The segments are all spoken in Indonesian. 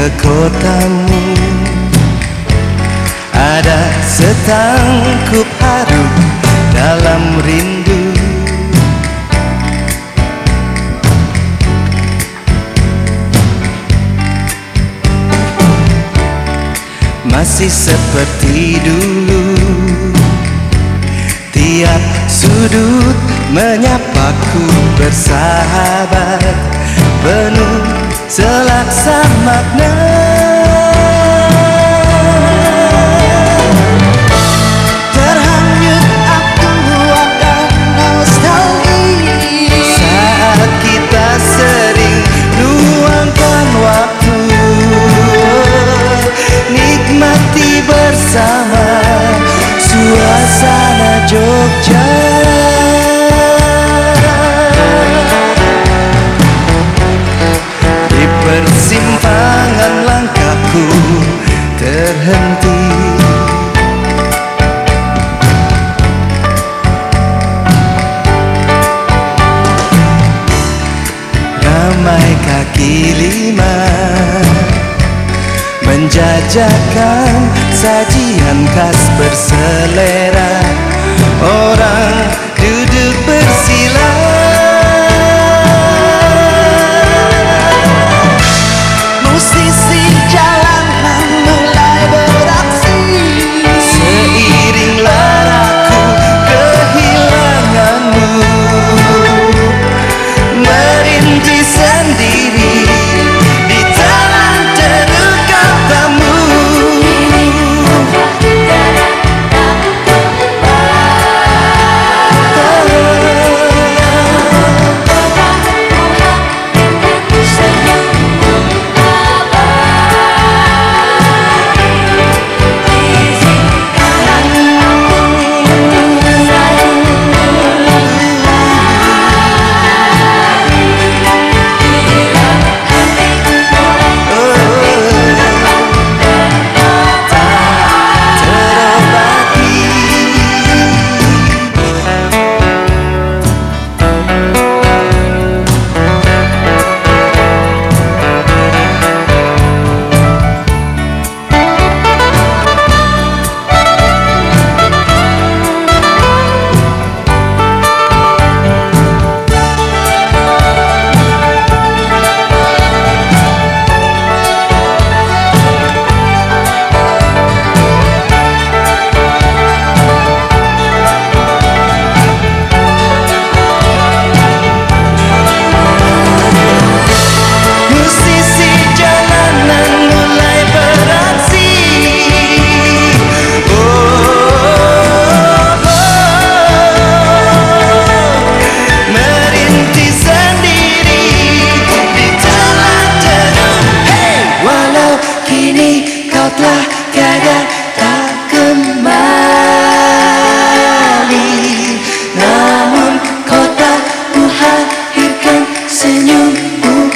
ke kotamu, ada setangkup haru dalam rindu. Masih seperti dulu, tiap sudut menyapaku bersahabat, penuh selaksa makna. Terhanyut aku akan nostalgia saat kita sering luangkan waktu, nikmati bersama suasana Jogja. Di persimpangan langkahku terhenti, ramai kaki lima menjajakan sajian khas berselera, orang duduk bersila. Musisi jalanan mulai beraksi, seiring laraku kehilanganmu, merintih sendiri di taman jeruk katamu. Kau telah tiada tak kembali, namun kau tak menghadirkan senyummu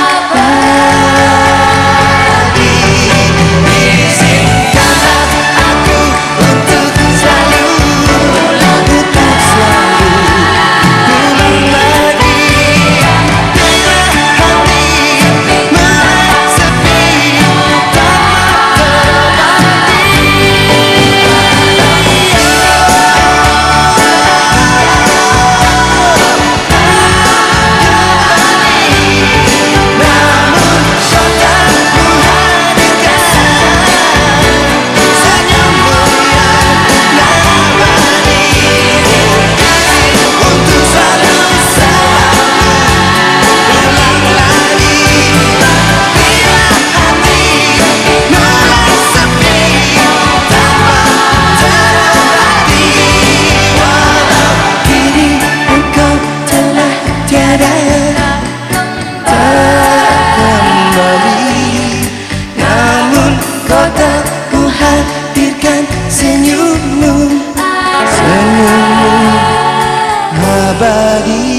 abadi. Izinkanlah aku untuk selalu ulang lagi, bila hati sepi senyummu abadi.